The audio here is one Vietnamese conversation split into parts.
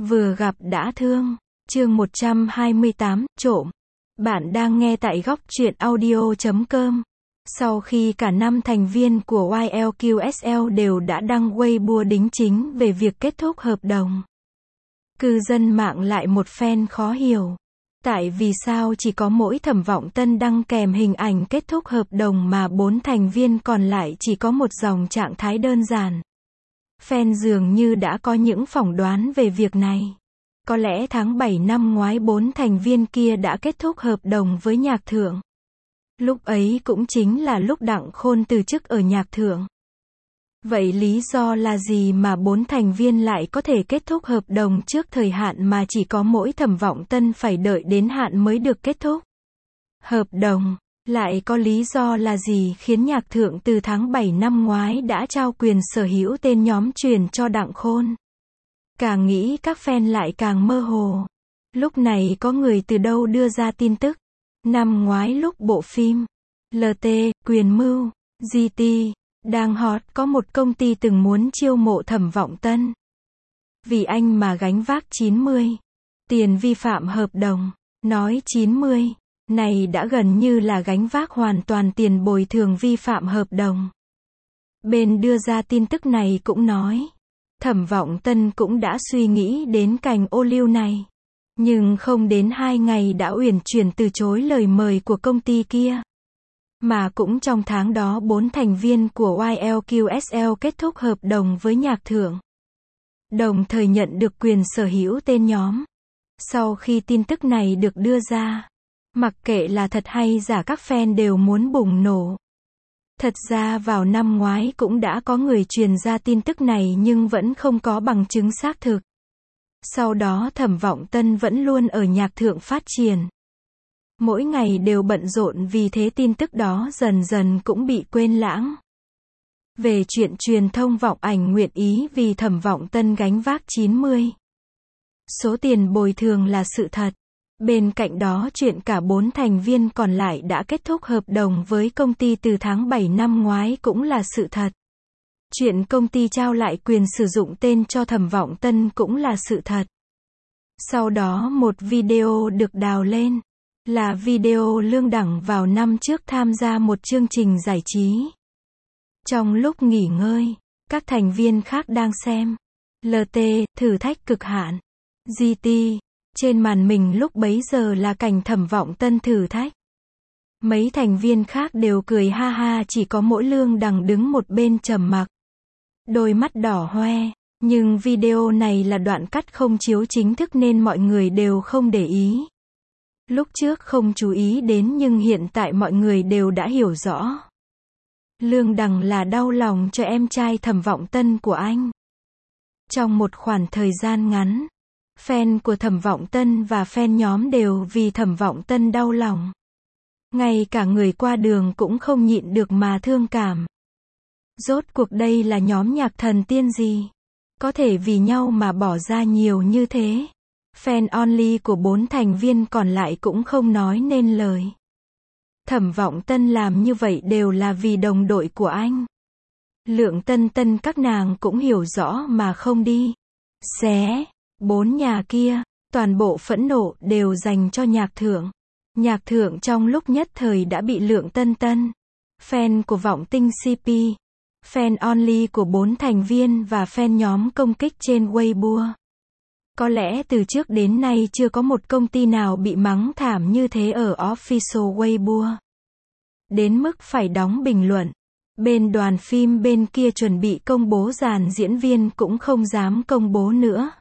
Vừa gặp đã thương. Chương 128, trộm. Bạn đang nghe tại góc truyện audio.com. Sau khi cả 5 thành viên của YLQSL đều đã đăng Weibo đính chính về việc kết thúc hợp đồng, cư dân mạng lại một phen khó hiểu. Tại vì sao chỉ có mỗi Thẩm Vọng Tân đăng kèm hình ảnh kết thúc hợp đồng mà 4 thành viên còn lại chỉ có một dòng trạng thái đơn giản. Fan dường như đã có những phỏng đoán về việc này. Có lẽ tháng 7 năm ngoái 4 thành viên kia đã kết thúc hợp đồng với Nhạc Thượng. Lúc ấy cũng chính là lúc Đặng Khôn từ chức ở Nhạc Thượng. Vậy lý do là gì mà 4 thành viên lại có thể kết thúc hợp đồng trước thời hạn mà chỉ có mỗi Thẩm Vọng Tân phải đợi đến hạn mới được kết thúc? Hợp đồng, lại có lý do là gì khiến Nhạc Thượng từ tháng 7 năm ngoái đã trao quyền sở hữu tên nhóm truyền cho Đặng Khôn? Càng nghĩ các fan lại càng mơ hồ. Lúc này có người từ đâu đưa ra tin tức. Năm ngoái lúc bộ phim LT, Quyền Mưu, GT đang hot, có một công ty từng muốn chiêu mộ Thẩm Vọng Tân. Vì anh mà gánh vác 90 tiền vi phạm hợp đồng. Nói 90 này đã gần như là gánh vác hoàn toàn tiền bồi thường vi phạm hợp đồng. Bên đưa ra tin tức này cũng nói, Thẩm Vọng Tân cũng đã suy nghĩ đến cành ô liu này. Nhưng không đến 2 ngày đã uyển chuyển từ chối lời mời của công ty kia. Mà cũng trong tháng đó 4 thành viên của YLQSL kết thúc hợp đồng với Nhạc Thượng, đồng thời nhận được quyền sở hữu tên nhóm. Sau khi tin tức này được đưa ra, mặc kệ là thật hay giả các fan đều muốn bùng nổ. Thật ra vào năm ngoái cũng đã có người truyền ra tin tức này nhưng vẫn không có bằng chứng xác thực. Sau đó Thẩm Vọng Tân vẫn luôn ở Nhạc Thượng phát triển. Mỗi ngày đều bận rộn, vì thế tin tức đó dần dần cũng bị quên lãng. Về chuyện truyền thông Vọng Ảnh nguyện ý vì Thẩm Vọng Tân gánh vác 90 số tiền bồi thường là sự thật. Bên cạnh đó chuyện cả 4 thành viên còn lại đã kết thúc hợp đồng với công ty từ tháng 7 năm ngoái cũng là sự thật. Chuyện công ty trao lại quyền sử dụng tên cho Thẩm Vọng Tân cũng là sự thật. Sau đó một video được đào lên, là video Lương Đẳng vào năm trước tham gia một chương trình giải trí. Trong lúc nghỉ ngơi, các thành viên khác đang xem LT, thử thách cực hạn, GT. Trên màn mình lúc bấy giờ là cảnh Thẩm Vọng Tân thử thách. Mấy thành viên khác đều cười ha ha, chỉ có mỗi Lương Đằng đứng một bên trầm mặc, đôi mắt đỏ hoe. Nhưng video này là đoạn cắt không chiếu chính thức nên mọi người đều không để ý. Lúc trước không chú ý đến nhưng hiện tại mọi người đều đã hiểu rõ. Lương Đằng là đau lòng cho em trai Thẩm Vọng Tân của anh. Trong một khoảng thời gian ngắn, fan của Thẩm Vọng Tân và fan nhóm đều vì Thẩm Vọng Tân đau lòng. Ngay cả người qua đường cũng không nhịn được mà thương cảm. Rốt cuộc đây là nhóm nhạc thần tiên gì? Có thể vì nhau mà bỏ ra nhiều như thế. Fan only của 4 thành viên còn lại cũng không nói nên lời. Thẩm Vọng Tân làm như vậy đều là vì đồng đội của anh. Lượng Tân Tân các nàng cũng hiểu rõ mà không đi xé 4 nhà kia. Toàn bộ phẫn nộ đều dành cho Nhạc Thượng. Nhạc Thượng trong lúc nhất thời đã bị Lượng Tân Tân, fan của Vọng Tinh CP, fan only của 4 thành viên và fan nhóm công kích trên Weibo. Có lẽ từ trước đến nay chưa có một công ty nào bị mắng thảm như thế ở official Weibo. Đến mức phải đóng bình luận. Bên đoàn phim bên kia chuẩn bị công bố dàn diễn viên cũng không dám công bố nữa.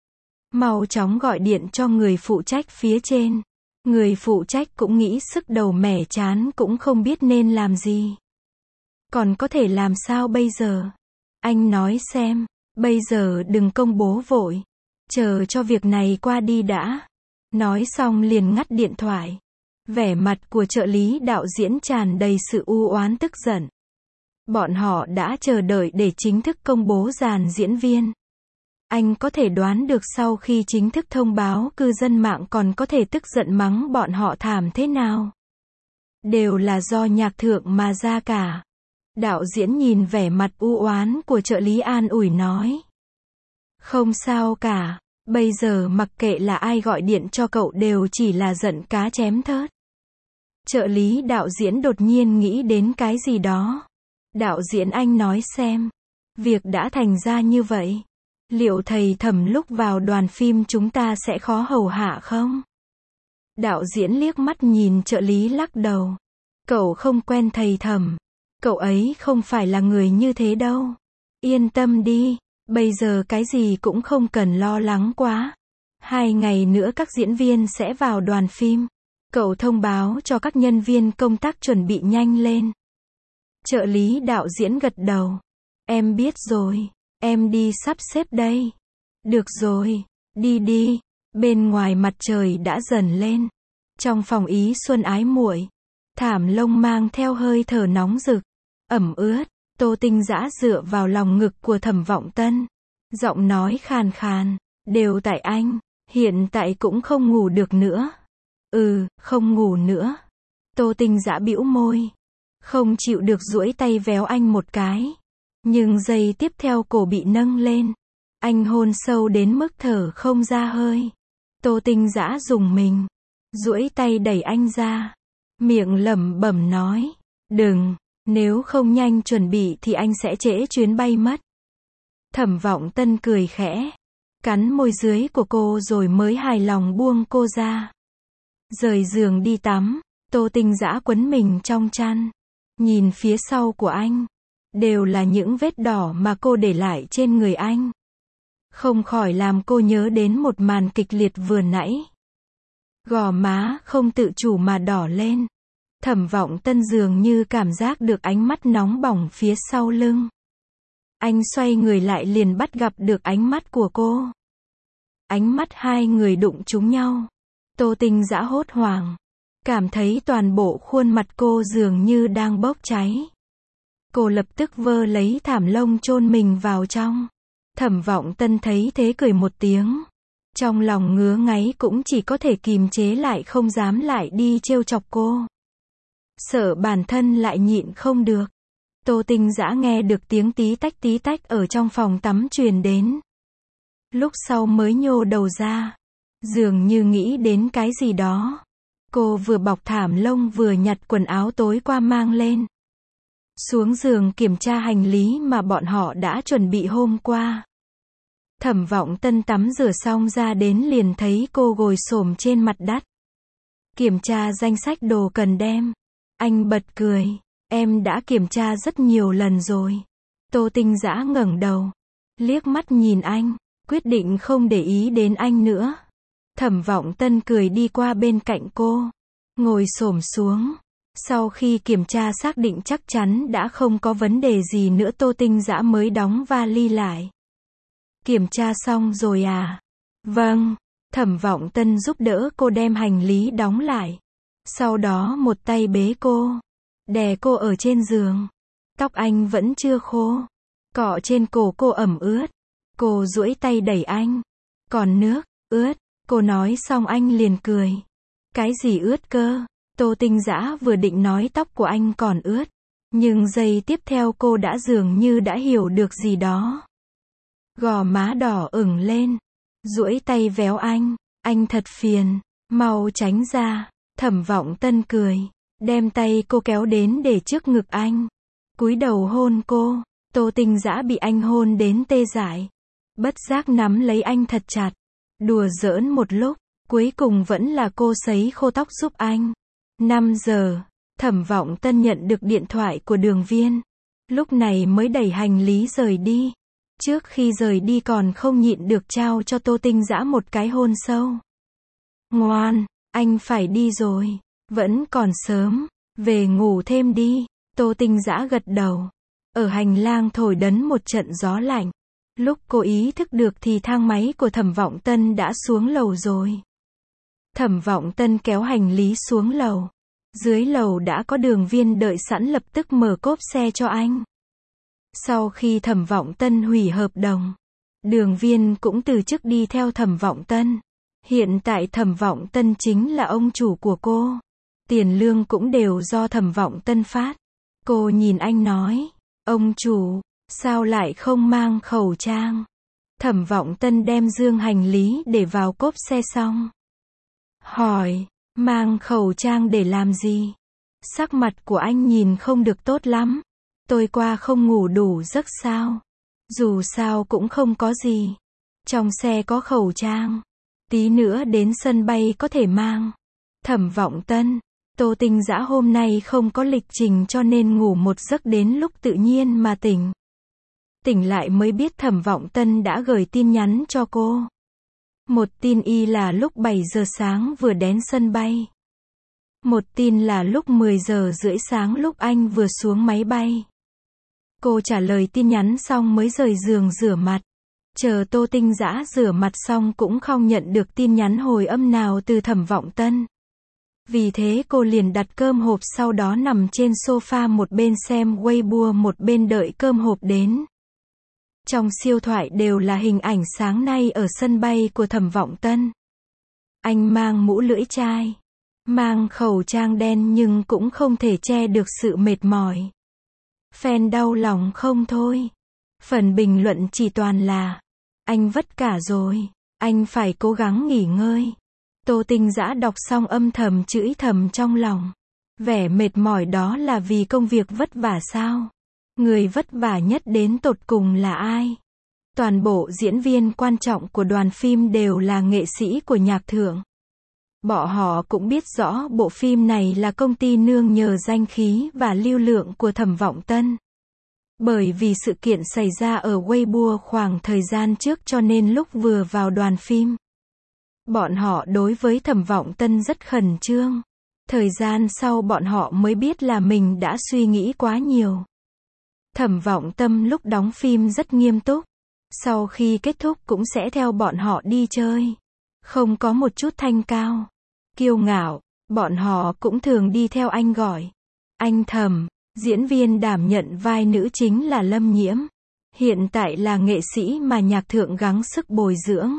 Mau chóng gọi điện cho người phụ trách phía trên. Người phụ trách cũng nghĩ sức đầu mẻ chán cũng không biết nên làm gì. Còn có thể làm sao bây giờ? Anh nói xem, bây giờ đừng công bố vội. Chờ cho việc này qua đi đã. Nói xong liền ngắt điện thoại. Vẻ mặt của trợ lý đạo diễn tràn đầy sự u oán tức giận. Bọn họ đã chờ đợi để chính thức công bố dàn diễn viên. Anh có thể đoán được sau khi chính thức thông báo cư dân mạng còn có thể tức giận mắng bọn họ thảm thế nào. Đều là do Nhạc Thượng mà ra cả. Đạo diễn nhìn vẻ mặt u oán của trợ lý an ủi nói. Không sao cả, Bây giờ mặc kệ là ai gọi điện cho cậu đều chỉ là giận cá chém thớt. Trợ lý đạo diễn đột nhiên nghĩ đến cái gì đó. Đạo diễn anh nói xem. Việc đã thành ra như vậy. Liệu thầy Thẩm lúc vào đoàn phim chúng ta sẽ khó hầu hạ không? Đạo diễn liếc mắt nhìn trợ lý lắc đầu. Cậu không quen thầy Thẩm. Cậu ấy không phải là người như thế đâu. Yên tâm đi. Bây giờ cái gì cũng không cần lo lắng quá. 2 ngày nữa các diễn viên sẽ vào đoàn phim. Cậu thông báo cho các nhân viên công tác chuẩn bị nhanh lên. Trợ lý đạo diễn gật đầu. Em biết rồi. Em đi sắp xếp đây. Được rồi. Đi đi. Bên ngoài mặt trời đã dần lên. Trong phòng Ý Xuân ái muội. Thảm lông mang theo hơi thở nóng rực. Ẩm ướt. Tô Tinh Dã dựa vào lòng ngực của Thẩm Vọng Tân. Giọng nói khàn khàn. Đều tại anh. Hiện tại cũng không ngủ được nữa. Không ngủ nữa. Tô Tinh Dã bĩu môi. Không chịu được duỗi tay véo anh một cái. Nhưng giây tiếp theo cổ bị nâng lên. Anh hôn sâu đến mức thở không ra hơi. Tô Tinh Dã rùng mình. Duỗi tay đẩy anh ra. Miệng lẩm bẩm nói. Đừng, nếu không nhanh chuẩn bị thì anh sẽ trễ chuyến bay mất. Thẩm Vọng Tân cười khẽ. Cắn môi dưới của cô rồi mới hài lòng buông cô ra. Rời giường đi tắm. Tô Tinh Dã quấn mình trong chăn. Nhìn phía sau của anh. Đều là những vết đỏ mà cô để lại trên người anh. Không khỏi làm cô nhớ đến một màn kịch liệt vừa nãy. Gò má không tự chủ mà đỏ lên. Thẩm Vọng Tân dường như cảm giác được ánh mắt nóng bỏng phía sau lưng. Anh xoay người lại liền bắt gặp được ánh mắt của cô. Ánh mắt hai người đụng trúng nhau. Tô Tinh Dã hốt hoảng. Cảm thấy toàn bộ khuôn mặt cô dường như đang bốc cháy. Cô lập tức vơ lấy thảm lông chôn mình vào trong. Thẩm Vọng Tân thấy thế cười một tiếng. Trong lòng ngứa ngáy cũng chỉ có thể kìm chế lại không dám lại đi trêu chọc cô. Sợ bản thân lại nhịn không được. Tô Tinh Dã nghe được tiếng tí tách ở trong phòng tắm truyền đến. Lúc sau mới nhô đầu ra. Dường như nghĩ đến cái gì đó. Cô vừa bọc thảm lông vừa nhặt quần áo tối qua mang lên. Xuống giường kiểm tra hành lý mà bọn họ đã chuẩn bị hôm qua. Thẩm Vọng Tân tắm rửa xong ra đến liền thấy cô ngồi xổm trên mặt đất. Kiểm tra danh sách đồ cần đem. Anh bật cười. Em đã kiểm tra rất nhiều lần rồi. Tô Tinh Dã ngẩng đầu. Liếc mắt nhìn anh. Quyết định không để ý đến anh nữa. Thẩm Vọng Tân cười đi qua bên cạnh cô. Ngồi xổm xuống. Sau khi kiểm tra xác định chắc chắn đã không có vấn đề gì nữa Tô Tinh Dã mới đóng vali lại. Kiểm tra xong rồi à? Vâng. Thẩm Vọng Tân giúp đỡ cô đem hành lý đóng lại. Sau đó một tay bế cô. Đè cô ở trên giường. Tóc anh vẫn chưa khô. Cọ trên cổ cô ẩm ướt. Cô duỗi tay đẩy anh. Còn nước, ướt. Cô nói xong anh liền cười. Cái gì ướt cơ? Tô Tinh Dã vừa định nói tóc của anh còn ướt. Nhưng giây tiếp theo cô đã dường như đã hiểu được gì đó. Gò má đỏ ửng lên. Duỗi tay véo anh. Anh thật phiền. Mau tránh ra. Thẩm Vọng Tân cười. Đem tay cô kéo đến để trước ngực anh. Cúi đầu hôn cô. Tô Tinh Dã bị anh hôn đến tê dại. Bất giác nắm lấy anh thật chặt. Đùa giỡn một lúc. Cuối cùng vẫn là cô sấy khô tóc giúp anh. 5 giờ. Thẩm Vọng Tân nhận được điện thoại của Đường Viên. Lúc này mới đẩy hành lý rời đi. Trước khi rời đi còn không nhịn được trao cho Tô Tinh Dã một cái hôn sâu. Ngoan, anh phải đi rồi. Vẫn còn sớm. Về ngủ thêm đi. Tô Tinh Dã gật đầu. Ở hành lang thổi đấn một trận gió lạnh. Lúc cô ý thức được thì thang máy của Thẩm Vọng Tân đã xuống lầu rồi. Thẩm Vọng Tân kéo hành lý xuống lầu. Dưới lầu đã có Đường Viên đợi sẵn lập tức mở cốp xe cho anh. Sau khi Thẩm Vọng Tân hủy hợp đồng, Đường Viên cũng từ chức đi theo Thẩm Vọng Tân. Hiện tại Thẩm Vọng Tân chính là ông chủ của cô. Tiền lương cũng đều do Thẩm Vọng Tân phát. Cô nhìn anh nói, ông chủ, sao lại không mang khẩu trang? Thẩm Vọng Tân đem dương hành lý để vào cốp xe xong. Hỏi, mang khẩu trang để làm gì? Sắc mặt của anh nhìn không được tốt lắm. Tôi qua không ngủ đủ giấc sao? Dù sao cũng không có gì. Trong xe có khẩu trang. Tí nữa đến sân bay có thể mang. Thẩm Vọng Tân, Tô Tinh Dã hôm nay không có lịch trình cho nên ngủ một giấc đến lúc tự nhiên mà tỉnh. Tỉnh lại mới biết Thẩm Vọng Tân đã gửi tin nhắn cho cô. Một tin y là lúc 7 giờ sáng vừa đến sân bay. Một tin là lúc 10 giờ rưỡi sáng lúc anh vừa xuống máy bay. Cô trả lời tin nhắn xong mới rời giường rửa mặt. Chờ Tô Tinh Dã rửa mặt xong cũng không nhận được tin nhắn hồi âm nào từ Thẩm Vọng Tân. Vì thế cô liền đặt cơm hộp sau đó nằm trên sofa một bên xem Weibo một bên đợi cơm hộp đến. Trong siêu thoại đều là hình ảnh sáng nay ở sân bay của Thẩm Vọng Tân. Anh mang mũ lưỡi chai, mang khẩu trang đen nhưng cũng không thể che được sự mệt mỏi. Fan đau lòng không thôi. Phần bình luận chỉ toàn là, anh vất cả rồi, anh phải cố gắng nghỉ ngơi. Tô Tinh Dã đọc xong âm thầm chửi thầm trong lòng. Vẻ mệt mỏi đó là vì công việc vất vả sao? Người vất vả nhất đến tột cùng là ai? Toàn bộ diễn viên quan trọng của đoàn phim đều là nghệ sĩ của nhạc thượng. Bọn họ cũng biết rõ bộ phim này là công ty nương nhờ danh khí và lưu lượng của Thẩm Vọng Tân. Bởi vì sự kiện xảy ra ở Weibo khoảng thời gian trước cho nên lúc vừa vào đoàn phim, bọn họ đối với Thẩm Vọng Tân rất khẩn trương. Thời gian sau bọn họ mới biết là mình đã suy nghĩ quá nhiều. Thẩm Vọng Tân lúc đóng phim rất nghiêm túc. Sau khi kết thúc cũng sẽ theo bọn họ đi chơi. Không có một chút thanh cao, kiêu ngạo. Bọn họ cũng thường đi theo anh gọi. Anh Thẩm. Diễn viên đảm nhận vai nữ chính là Lâm Nhiễm. Hiện tại là nghệ sĩ mà nhạc thượng gắng sức bồi dưỡng.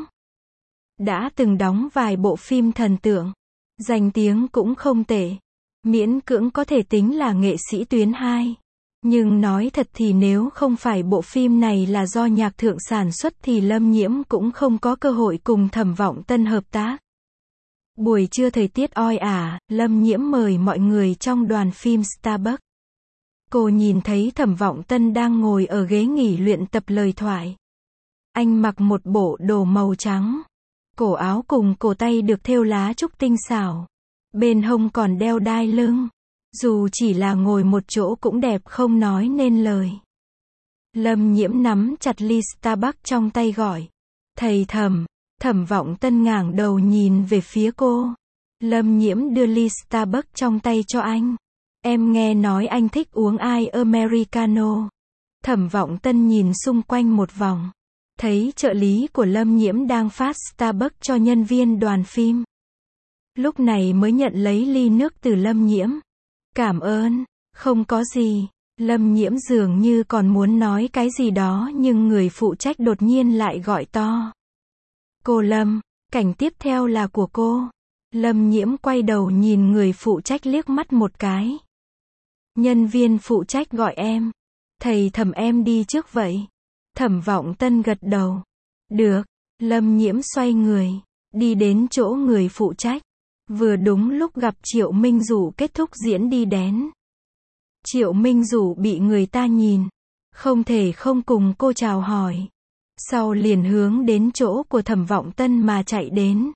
Đã từng đóng vài bộ phim thần tượng. Danh tiếng cũng không tệ. Miễn cưỡng có thể tính là nghệ sĩ tuyến 2. Nhưng nói thật thì nếu không phải bộ phim này là do nhạc thượng sản xuất thì Lâm Nhiễm cũng không có cơ hội cùng Thẩm Vọng Tân hợp tác. Buổi trưa thời tiết oi ả, Lâm Nhiễm mời mọi người trong đoàn phim Starbucks. Cô nhìn thấy Thẩm Vọng Tân đang ngồi ở ghế nghỉ luyện tập lời thoại. Anh mặc một bộ đồ màu trắng. Cổ áo cùng cổ tay được thêu lá trúc tinh xảo. Bên hông còn đeo đai lưng. Dù chỉ là ngồi một chỗ cũng đẹp không nói nên lời. Lâm Nhiễm nắm chặt ly Starbucks trong tay gọi. Thầy Thẩm. Thẩm Vọng Tân ngẩng đầu nhìn về phía cô. Lâm Nhiễm đưa ly Starbucks trong tay cho anh. Em nghe nói anh thích uống ice Americano. Thẩm Vọng Tân nhìn xung quanh một vòng. Thấy trợ lý của Lâm Nhiễm đang phát Starbucks cho nhân viên đoàn phim. Lúc này mới nhận lấy ly nước từ Lâm Nhiễm. Cảm ơn, không có gì. Lâm Nhiễm dường như còn muốn nói cái gì đó nhưng người phụ trách đột nhiên lại gọi to. Cô Lâm, cảnh tiếp theo là của cô. Lâm Nhiễm quay đầu nhìn người phụ trách liếc mắt một cái. Nhân viên phụ trách gọi em. Thầy Thẩm em đi trước vậy. Thẩm Vọng Tân gật đầu. Được. Lâm Nhiễm xoay người. Đi đến chỗ người phụ trách. Vừa đúng lúc gặp Triệu Minh Dụ kết thúc diễn đi đến. Triệu Minh Dụ bị người ta nhìn. Không thể không cùng cô chào hỏi. Sau liền hướng đến chỗ của Thẩm Vọng Tân mà chạy đến.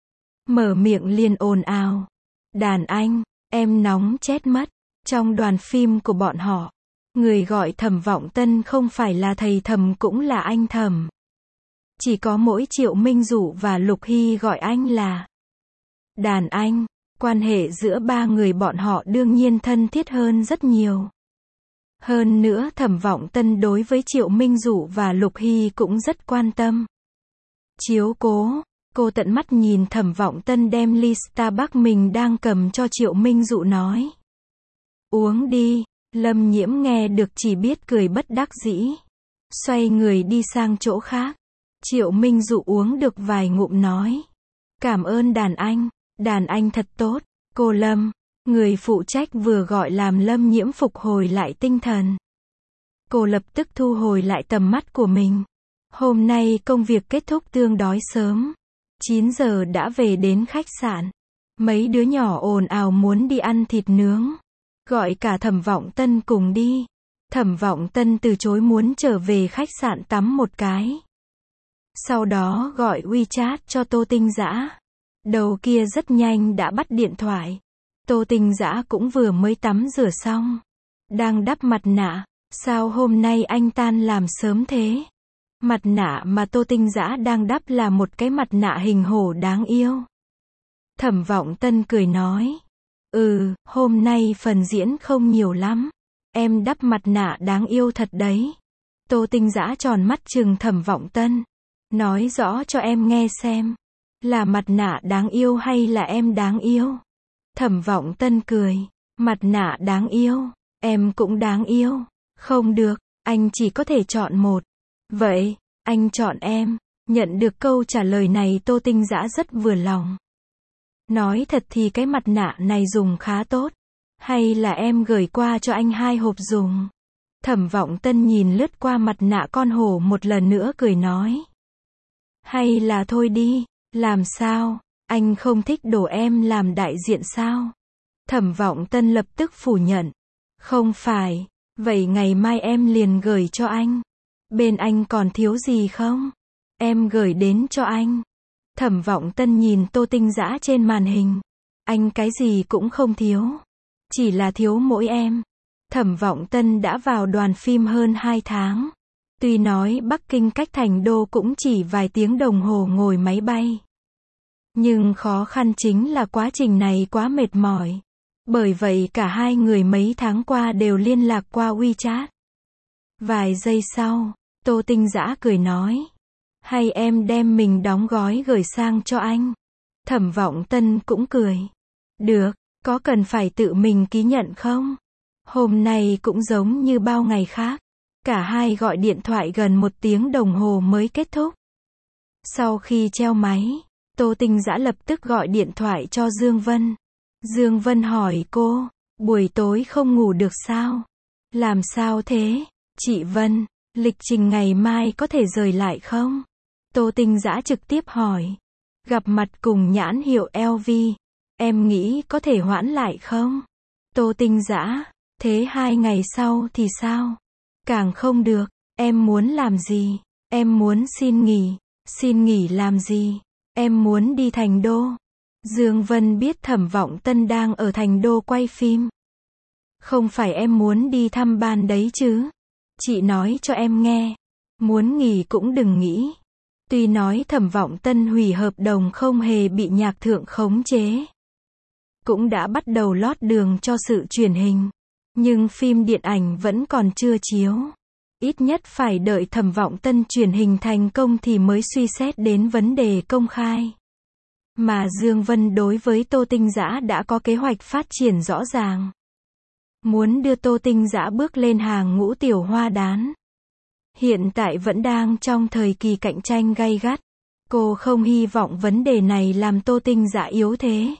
Mở miệng liền ồn ào. Đàn anh, em nóng chết mất. Trong đoàn phim của bọn họ, người gọi Thẩm Vọng Tân không phải là thầy Thẩm cũng là anh Thẩm. Chỉ có mỗi Triệu Minh Dụ và Lục Hy gọi anh là đàn anh. Quan hệ giữa ba người bọn họ đương nhiên thân thiết hơn rất nhiều. Hơn nữa Thẩm Vọng Tân đối với Triệu Minh Dụ và Lục Hy cũng rất quan tâm. Chiếu cố, cô tận mắt nhìn Thẩm Vọng Tân đem ly Starbucks mình đang cầm cho Triệu Minh Dụ nói. Uống đi. Lâm Nhiễm nghe được chỉ biết cười bất đắc dĩ. Xoay người đi sang chỗ khác. Triệu Minh Dụ uống được vài ngụm nói. Cảm ơn đàn anh thật tốt. Cô Lâm, người phụ trách vừa gọi làm Lâm Nhiễm phục hồi lại tinh thần. Cô lập tức thu hồi lại tầm mắt của mình. Hôm nay công việc kết thúc tương đối sớm. 9 giờ đã về đến khách sạn. Mấy đứa nhỏ ồn ào muốn đi ăn thịt nướng. Gọi cả Thẩm Vọng Tân cùng đi. Thẩm Vọng Tân từ chối, muốn trở về khách sạn tắm một cái. Sau đó gọi WeChat cho Tô Tinh Dã. Đầu kia rất nhanh đã bắt điện thoại. Tô Tinh Dã cũng vừa mới tắm rửa xong. Đang đắp mặt nạ. Sao hôm nay anh tan làm sớm thế? Mặt nạ mà Tô Tinh Dã đang đắp là một cái mặt nạ hình hổ đáng yêu. Thẩm Vọng Tân cười nói. Hôm nay phần diễn không nhiều lắm. Em đắp mặt nạ đáng yêu thật đấy. Tô Tinh Dã tròn mắt trừng Thẩm Vọng Tân. Nói rõ cho em nghe xem. Là mặt nạ đáng yêu hay là em đáng yêu? Thẩm Vọng Tân cười. Mặt nạ đáng yêu. Em cũng đáng yêu. Không được, anh chỉ có thể chọn một. Vậy, anh chọn em. Nhận được câu trả lời này Tô Tinh Dã rất vừa lòng. Nói thật thì cái mặt nạ này dùng khá tốt. Hay là em gửi qua cho anh 2 hộp dùng? Thẩm Vọng Tân nhìn lướt qua mặt nạ con hổ một lần nữa cười nói. Hay là thôi đi, làm sao? Anh không thích đồ em làm đại diện sao? Thẩm Vọng Tân lập tức phủ nhận. Không phải, vậy ngày mai em liền gửi cho anh. Bên anh còn thiếu gì không? Em gửi đến cho anh. Thẩm Vọng Tân nhìn Tô Tinh Dã trên màn hình. Anh cái gì cũng không thiếu. Chỉ là thiếu mỗi em. Thẩm Vọng Tân đã vào đoàn phim hơn 2 tháng. Tuy nói Bắc Kinh cách Thành Đô cũng chỉ vài tiếng đồng hồ ngồi máy bay. Nhưng khó khăn chính là quá trình này quá mệt mỏi. Bởi vậy cả hai người mấy tháng qua đều liên lạc qua WeChat. Vài giây sau, Tô Tinh Dã cười nói. Hay em đem mình đóng gói gửi sang cho anh? Thẩm Vọng Tân cũng cười. Được, có cần phải tự mình ký nhận không? Hôm nay cũng giống như bao ngày khác. Cả hai gọi điện thoại gần 1 tiếng đồng hồ mới kết thúc. Sau khi treo máy, Tô Tinh Dã lập tức gọi điện thoại cho Dương Vân. Dương Vân hỏi cô, buổi tối không ngủ được sao? Làm sao thế? Chị Vân, lịch trình ngày mai có thể rời lại không? Tô Tinh Dã trực tiếp hỏi. Gặp mặt cùng nhãn hiệu LV, em nghĩ có thể hoãn lại không? Tô Tinh Dã, thế 2 ngày sau thì sao? Càng không được, em muốn làm gì? Em muốn xin nghỉ. Xin nghỉ làm gì? Em muốn đi Thành Đô. Dương Vân biết Thẩm Vọng Tân đang ở Thành Đô quay phim. Không phải em muốn đi thăm ban đấy chứ? Chị nói cho em nghe. Muốn nghỉ cũng đừng nghĩ. Tuy nói Thẩm Vọng Tân hủy hợp đồng không hề bị nhạc thượng khống chế. Cũng đã bắt đầu lót đường cho sự truyền hình. Nhưng phim điện ảnh vẫn còn chưa chiếu. Ít nhất phải đợi Thẩm Vọng Tân truyền hình thành công thì mới suy xét đến vấn đề công khai. Mà Dương Vân đối với Tô Tinh Dã đã có kế hoạch phát triển rõ ràng. Muốn đưa Tô Tinh Dã bước lên hàng ngũ tiểu hoa đán. Hiện tại vẫn đang trong thời kỳ cạnh tranh gay gắt. Cô không hy vọng vấn đề này làm Tô Tinh Dã yếu thế.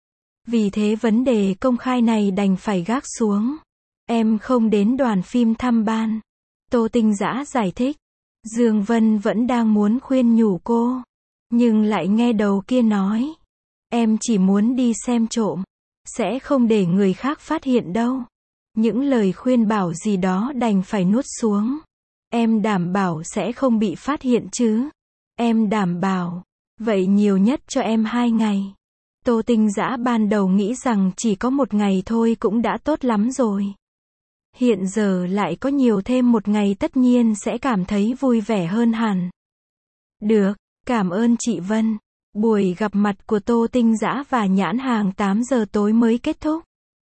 Vì thế vấn đề công khai này đành phải gác xuống. Em không đến đoàn phim thăm ban. Tô Tinh Dã giải thích. Dương Vân vẫn đang muốn khuyên nhủ cô. Nhưng lại nghe đầu kia nói. Em chỉ muốn đi xem trộm. Sẽ không để người khác phát hiện đâu. Những lời khuyên bảo gì đó đành phải nuốt xuống. Em đảm bảo sẽ không bị phát hiện chứ. Em đảm bảo. Vậy nhiều nhất cho em 2 ngày. Tô Tinh Dã ban đầu nghĩ rằng chỉ có 1 ngày thôi cũng đã tốt lắm rồi. Hiện giờ lại có nhiều thêm 1 ngày tất nhiên sẽ cảm thấy vui vẻ hơn hẳn. Được, cảm ơn chị Vân. Buổi gặp mặt của Tô Tinh Dã và nhãn hàng 8 giờ tối mới kết thúc.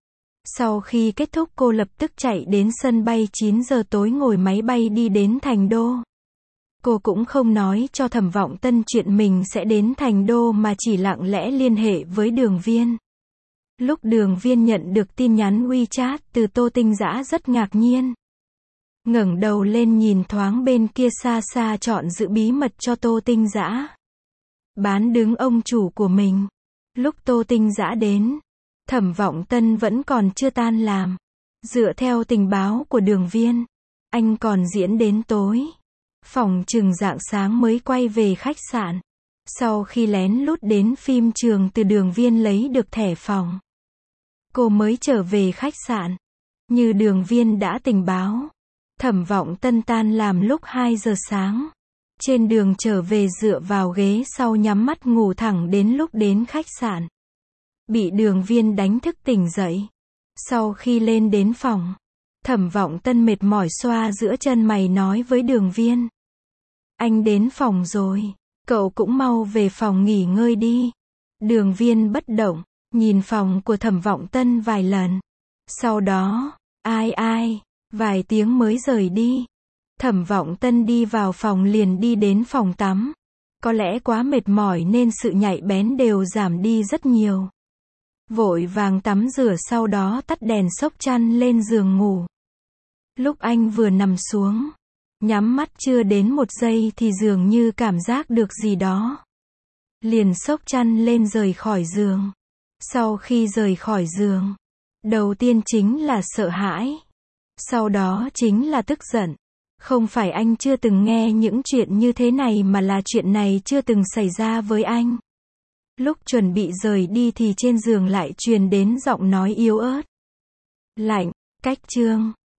Sau khi kết thúc cô lập tức chạy đến sân bay 9 giờ tối ngồi máy bay đi đến Thành Đô. Cô cũng không nói cho Thẩm Vọng Tân chuyện mình sẽ đến Thành Đô mà chỉ lặng lẽ liên hệ với Đường Viên. Lúc Đường Viên nhận được tin nhắn WeChat từ Tô Tinh Dã rất ngạc nhiên. Ngẩng đầu lên nhìn thoáng bên kia xa xa chọn giữ bí mật cho Tô Tinh Dã. Bán đứng ông chủ của mình. Lúc Tô Tinh Dã đến, Thẩm Vọng Tân vẫn còn chưa tan làm. Dựa theo tình báo của Đường Viên, anh còn diễn đến tối. Phỏng chừng rạng sáng mới quay về khách sạn. Sau khi lén lút đến phim trường từ Đường Viên lấy được thẻ phòng, cô mới trở về khách sạn. Như Đường Viên đã tình báo, Thẩm Vọng Tân tan làm lúc 2 giờ sáng. Trên đường trở về dựa vào ghế sau nhắm mắt ngủ thẳng đến lúc đến khách sạn. Bị Đường Viên đánh thức tỉnh dậy. Sau khi lên đến phòng, Thẩm Vọng Tân mệt mỏi xoa giữa chân mày nói với Đường Viên. Anh đến phòng rồi, cậu cũng mau về phòng nghỉ ngơi đi. Đường Viên bất động, nhìn phòng của Thẩm Vọng Tân vài lần. Sau đó, ai, vài tiếng mới rời đi. Thẩm Vọng Tân đi vào phòng liền đi đến phòng tắm. Có lẽ quá mệt mỏi nên sự nhạy bén đều giảm đi rất nhiều. Vội vàng tắm rửa sau đó tắt đèn xốc chăn lên giường ngủ. Lúc anh vừa nằm xuống, nhắm mắt chưa đến 1 giây thì dường như cảm giác được gì đó. Liền xốc chăn lên rời khỏi giường. Sau khi rời khỏi giường, đầu tiên chính là sợ hãi. Sau đó chính là tức giận. Không phải anh chưa từng nghe những chuyện như thế này mà là chuyện này chưa từng xảy ra với anh. Lúc chuẩn bị rời đi thì trên giường lại truyền đến giọng nói yếu ớt. Lạnh, cách Trương.